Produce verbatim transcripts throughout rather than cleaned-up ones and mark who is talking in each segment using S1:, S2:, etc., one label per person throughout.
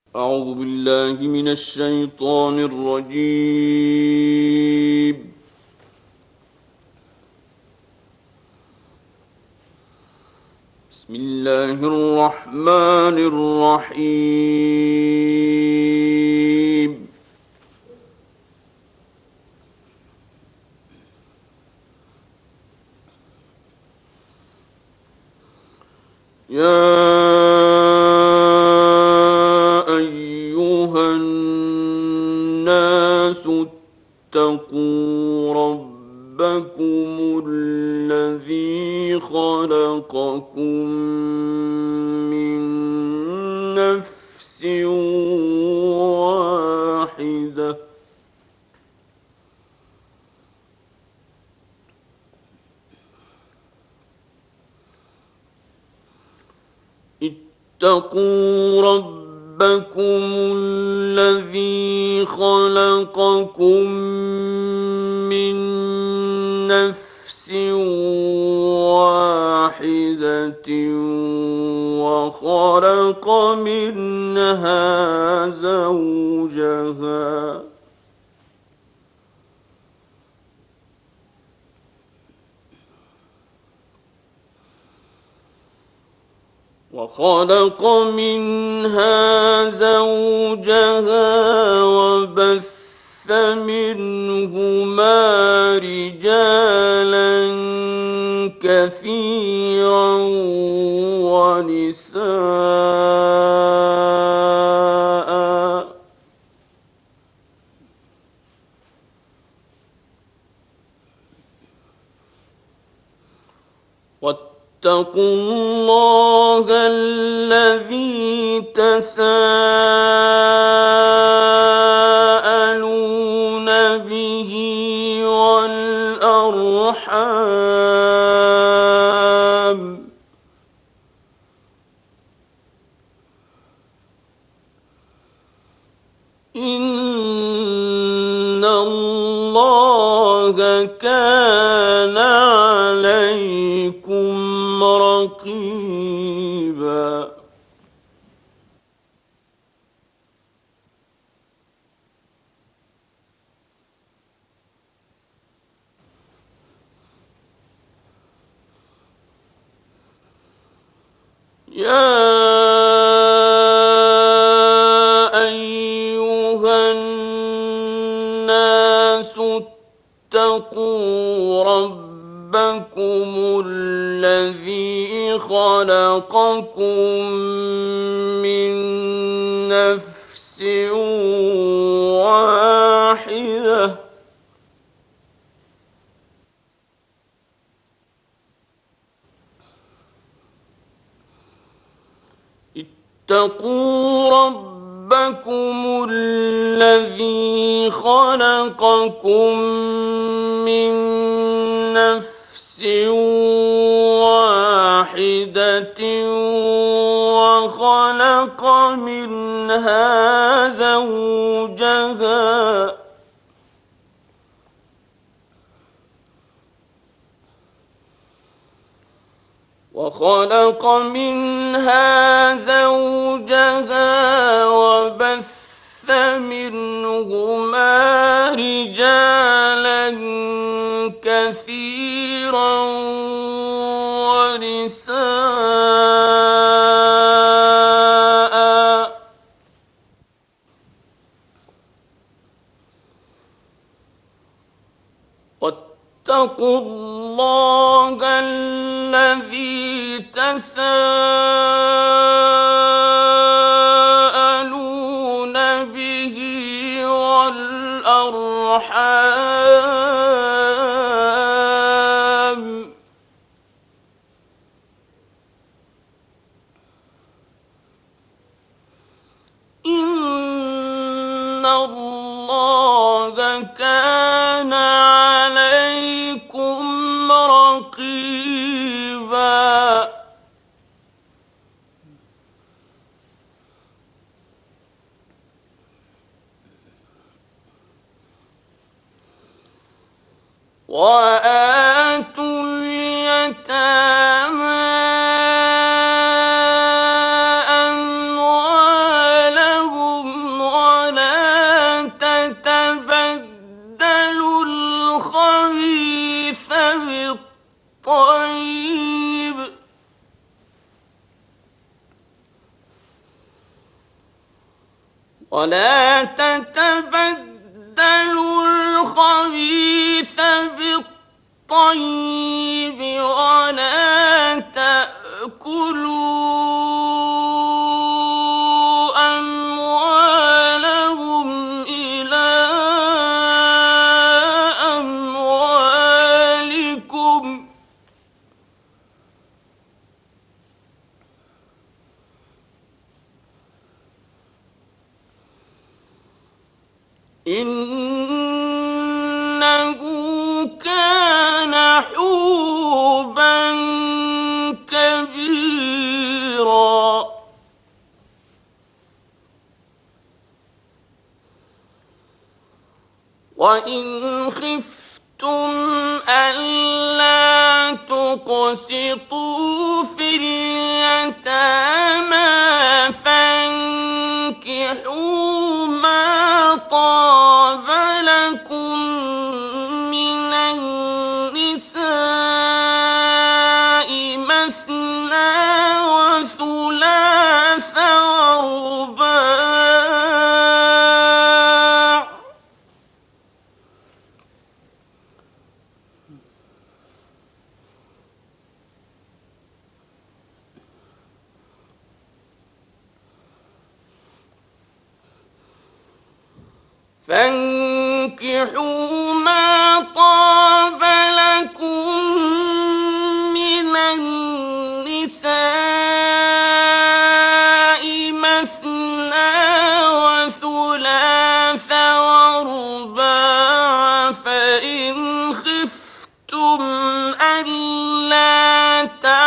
S1: أعوذ بالله من الشيطان الرجيم. بسم الله الرحمن الرحيم. يا اتقوا ربكم الذي خلقكم من نفس واحدة اتقوا ربكم ربكم الذي خلقكم من نفس واحدة وخلق منها زوجها وخلق منها زوجها وبث منهما رجالا كثيرا ونساء واتقوا الله الذي تساءلون به والأرحام إن الله كان عليكم رقيبا. يا أيها الناس اتقوا ربكم الذي خلقكم من نفس واحدة اتقوا ربكم الذي خلقكم من نفس واحدة وخلق منها زوجها وخلق منها زوجها وبث منهما رجالا كثيرا ونساء واتقوا الله الذي تساءلون به والأرحام إن الله كان عليكم رقيبا. وآتوا اليتامى أموالهم ولا تتبدلوا الخبيث بالطيب ولا تأكلوا أموالهم إلى أموالكم إنه كان حوبا كبيرا وإن خفتم ألا تقسطوا في اليتامى فانكحوا ما طاب لكم من النساء مثنى وثلاث ورباع فانكحوا ما طاب لكم من النساء مثنى وثلاث ورباع فإن خفتم ألا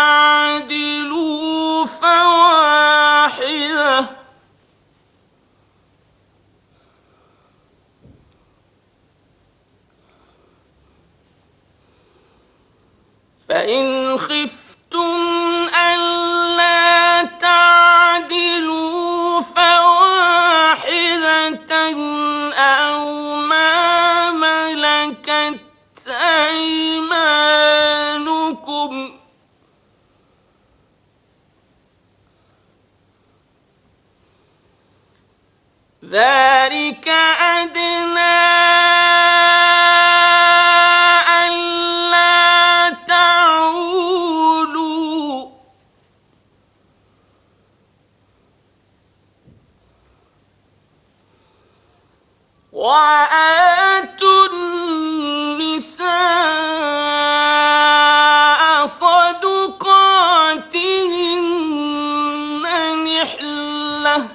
S1: تعدلوا فواحدة فإن خفتم ألا تعدلوا فواحدة أو ما ملكت أيمانكم ذلك أدنى ألا تعولوا وآتوا النساء صدقاتهن نحلة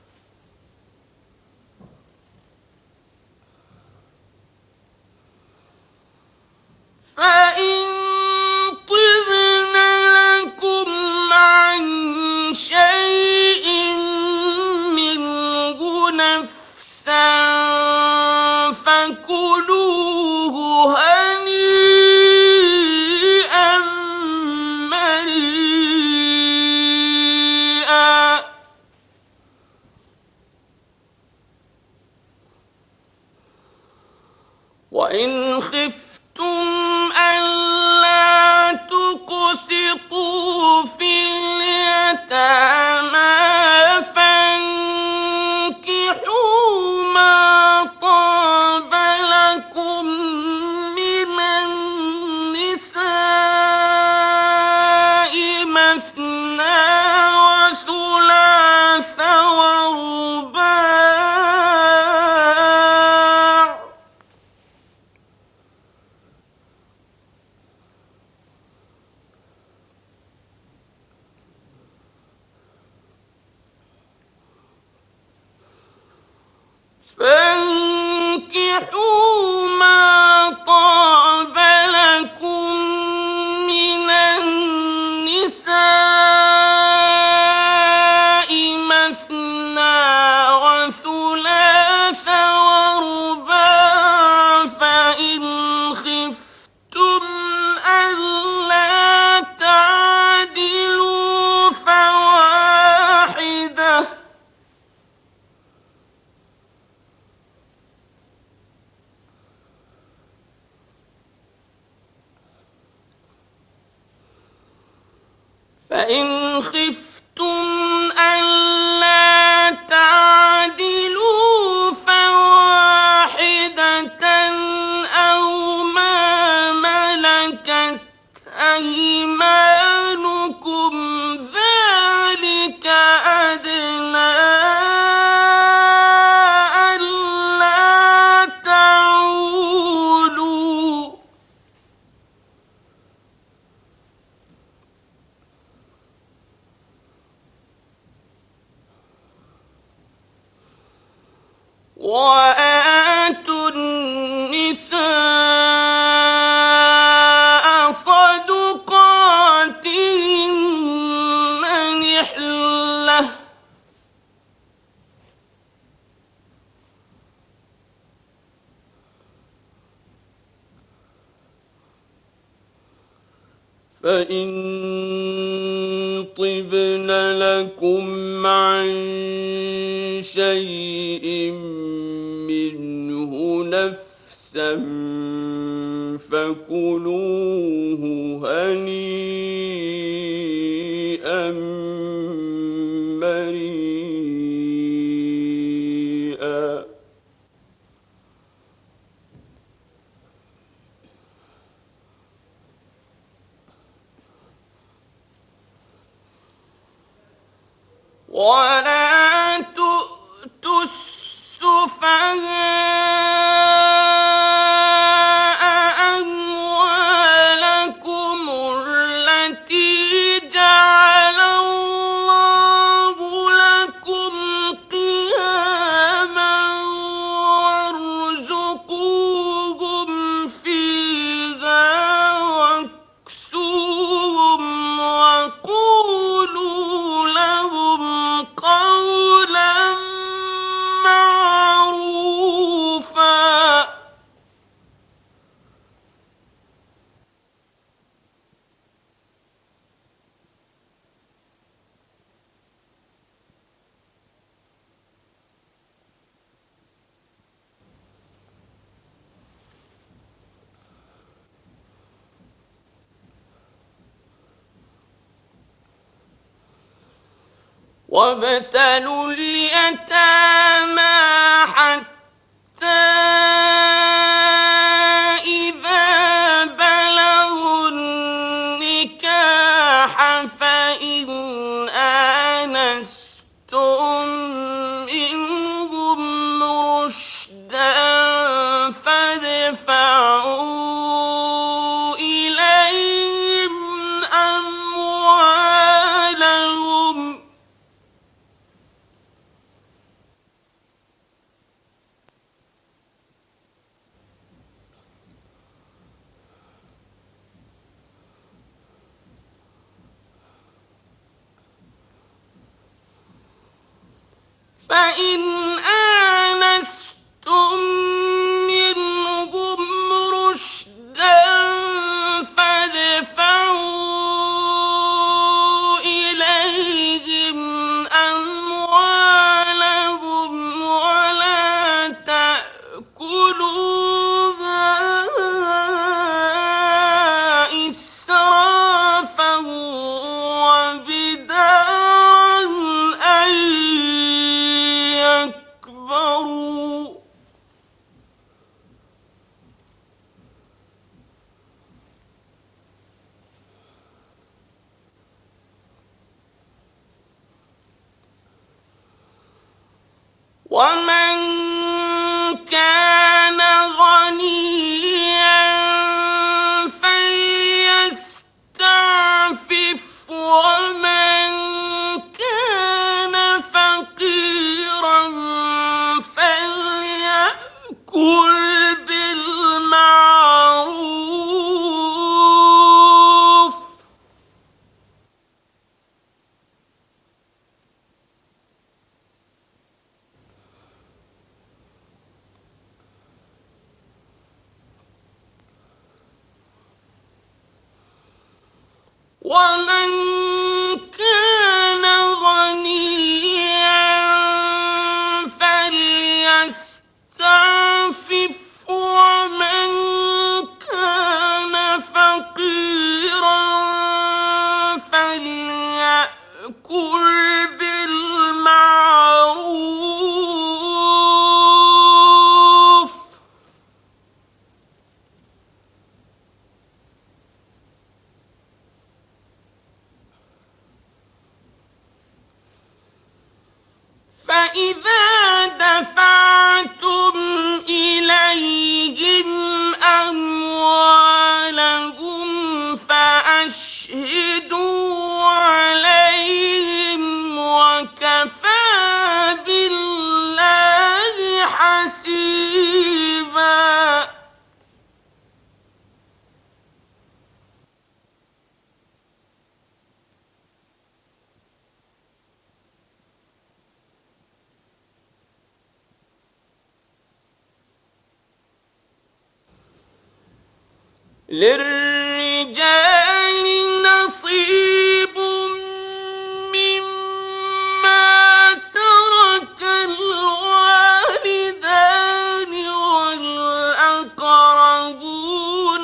S1: فإن طبن لكم عن شيء منه نفسا فكلوه هنيئا مريئا وإن خفتم ألا تقسطوا في اليتامى فانكحوا ما طاب لكم من النساء مثنى وثلاث ورباع فانكحوا ما طاب لكم من النساء مثنى وثلاث ورباع فإن خفتم ألا تعدلوا فواحدة فإن خفتم ألا تعدلوا وآتوا النساء صدقاتهن نحلة فإن طبن لكم عن شيء منه نفسا فكلوه هنيئا مريئا. ولا تؤتوا السفهاء أموالكم التي جعل الله لكم قياما وارزقوهم فيها واكسوهم وقولوا لهم قولا معروفا. وابتلوا اليتامى حتى إذا بلغوا النكاح فإن آنستم منهم رشدا فادفعوا إليهم أموالهم فإن آنستم منهم رشدا فادفعوا إليهم أموالهم ولا تأكلوها إسرافا وبدارا أن يكبروا. ومن كان غنيا فليستعفف ومن كان فقيرا فليأكل بالمعروف. ومن كان غنيا فليستعفف ومن كان فقيرا فليأكل بالمعروف. فإذا دفعتم إليهم أموالهم فأشهدوا عليهم وكفى بالله حسيبا. للرجال نصيب مما ترك الوالدان والأقربون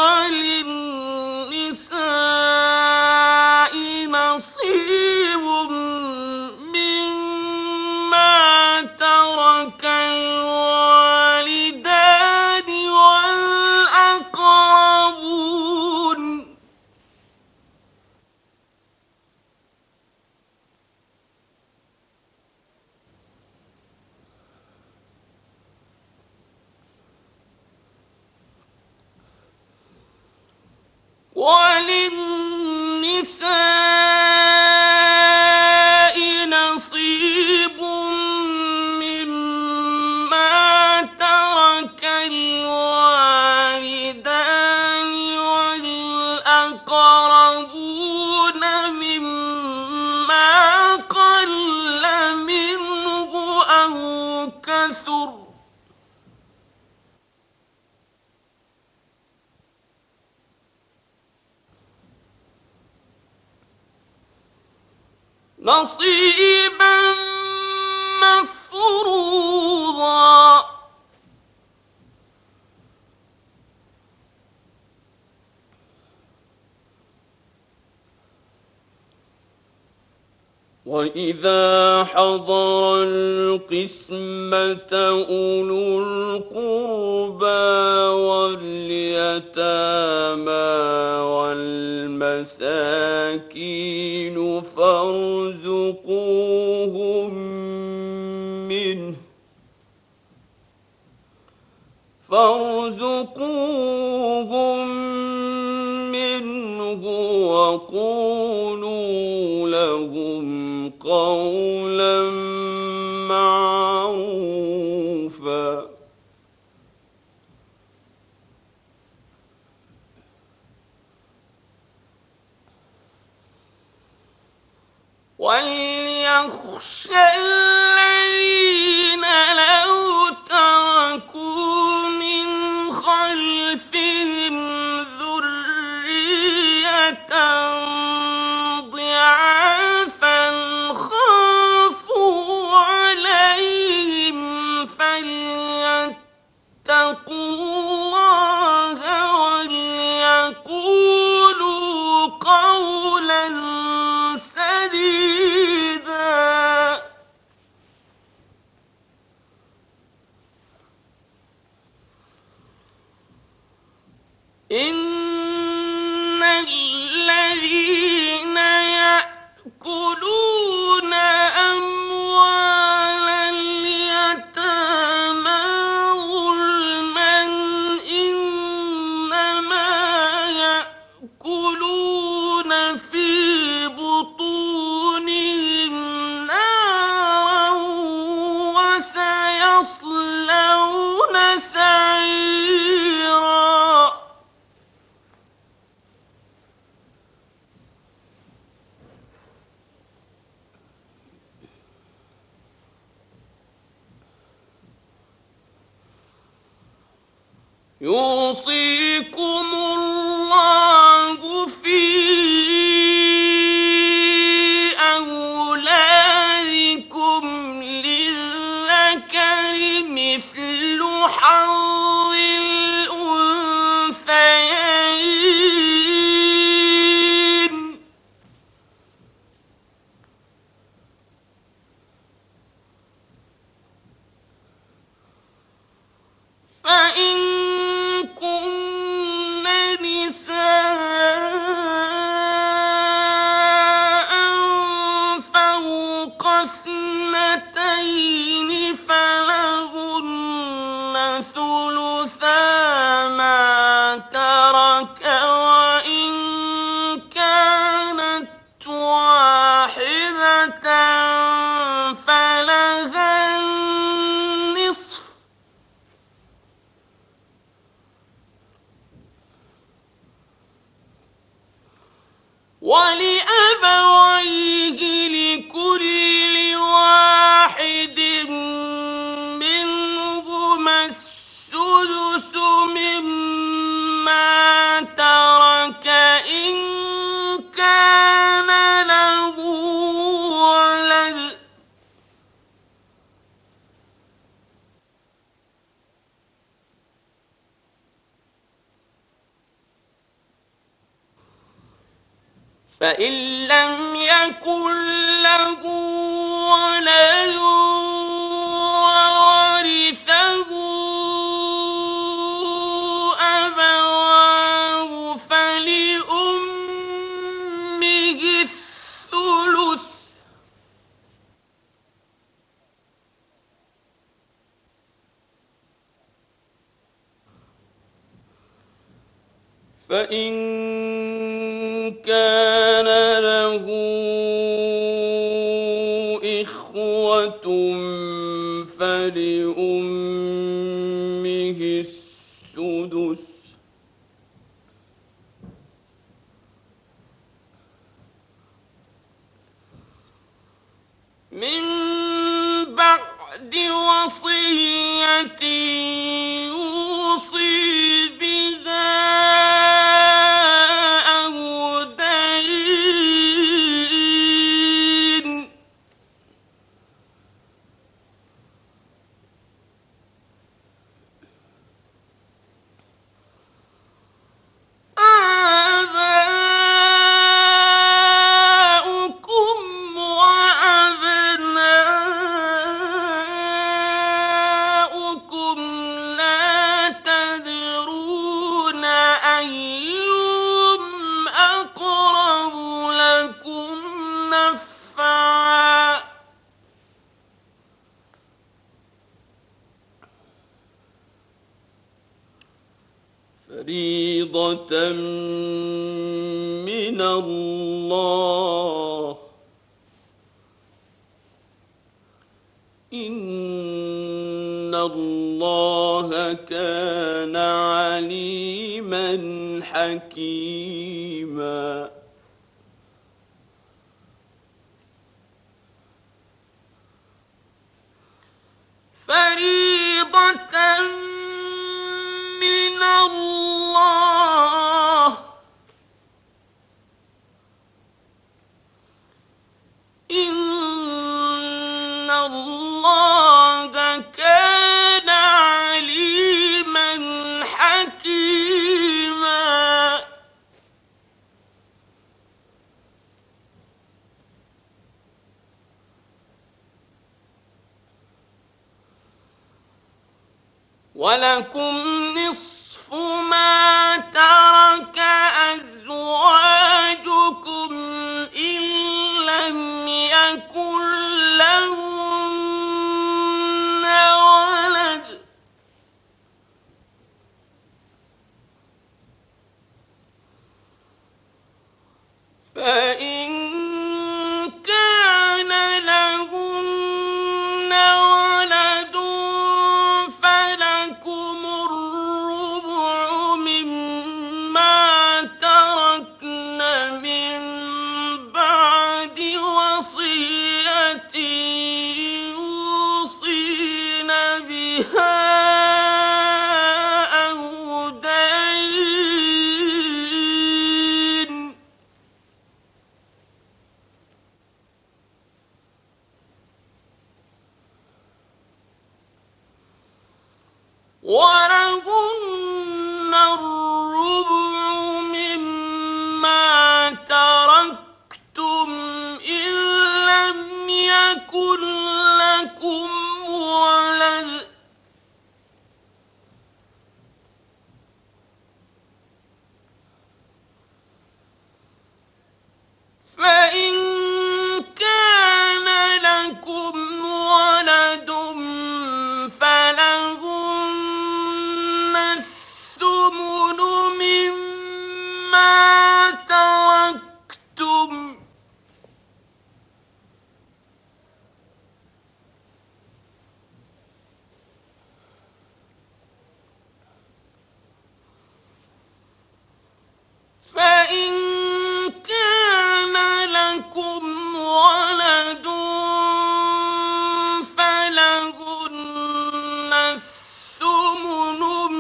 S1: وللنساء نصيب مما ترك الوالدان والأقربون وللنساء نصيب مما ترك الوالدان والأقربون مما قل منه أو كثر نصيبا مفروضا. وإذا حضر القسمة أولو القربى واليتامى والمساكين فارزقوهم منه فارزقوهم منه وقولوا لهم قولا معروفا. وليخشى الذين لو تركوا من خلفهم ذرية ضعافا خافوا عليهم فليتقوا الله وليقولوا قولا سديدا. إن الذين يأكلون أموال اليتامى ظلما إنما يأكلون في بطونهم نارا وسيصلون سعيرا. يوصيكم الله في أولادكم للذكر مثل حظ الأنثيين. فإن كن نساء فوق اثنتين فلهن ثلثا ما ترك وإن كانت واحدة فلها النصف فإن لم يكن له ولد وورثه أبواه فلأمه الثلث. فإن كان له إخوة فلأمه السدس. من بعد وصية يوصي بها أو دين. آباؤكم وأبناؤكم لا تدرون أيهم أقرب لكم نفعا فريضة من الله. إن الله كان عليما حكيما. فريضة من الله. إن الله كان عليما حكيما. ولكم نصف ما ترك أزواجكم إن لم يكن لهن ولد. فإن كان لهن ولد فلكم الربع مما تركن من بعد وصية يوصين بها أو دين. ولهن الربع مما تركتم إن لم يكن لكم ولد. فإن كان لكم ولد فلهن الثمن مما تركتم فإن كان لكم ولد فلهن الثمن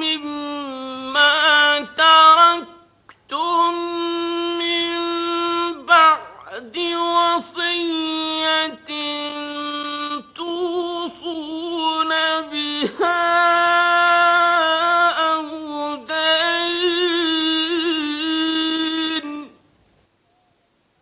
S1: مما تركتم من بعد وصية توصون بها أو دين.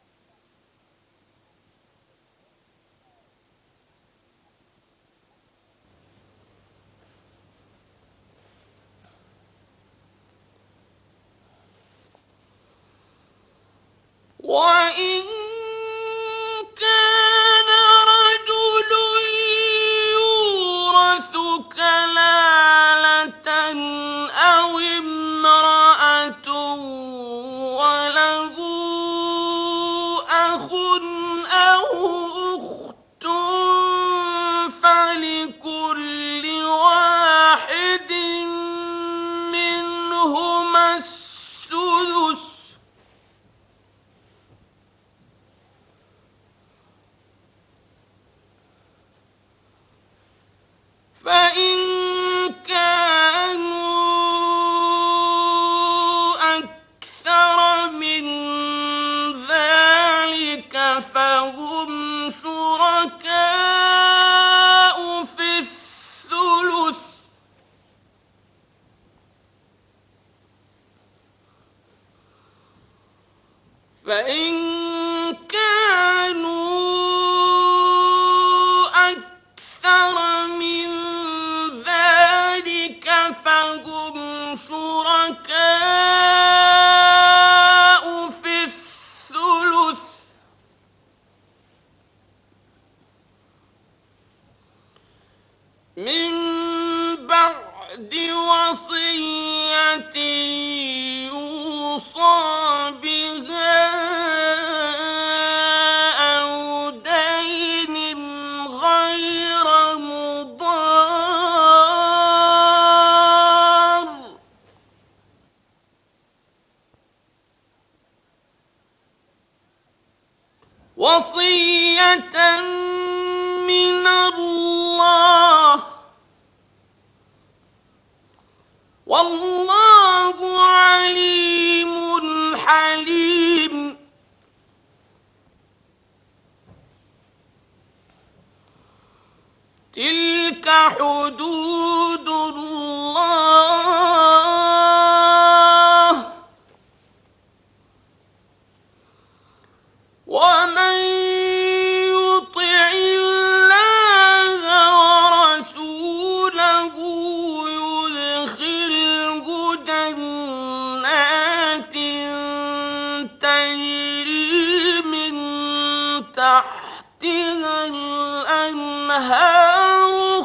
S1: لكل واحد منهما السدس فإن كانوا أكثر من ذلك فهم شركاء في الثلث فإن كانوا أكثر من ذلك فهم شركاء في الثلث من بعد وصية يوصى بها أو دين غير مضار وصية من الله والله عليم حليم. تلك حدود الله ومن يطع الله ورسوله يدخله جنات تجري من تحتها الأنهار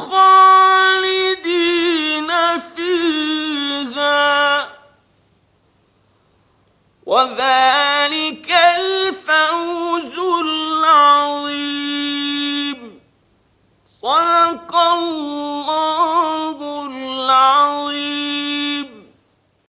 S1: خالدين فيها وذلك الفوز العظيم. صدق الله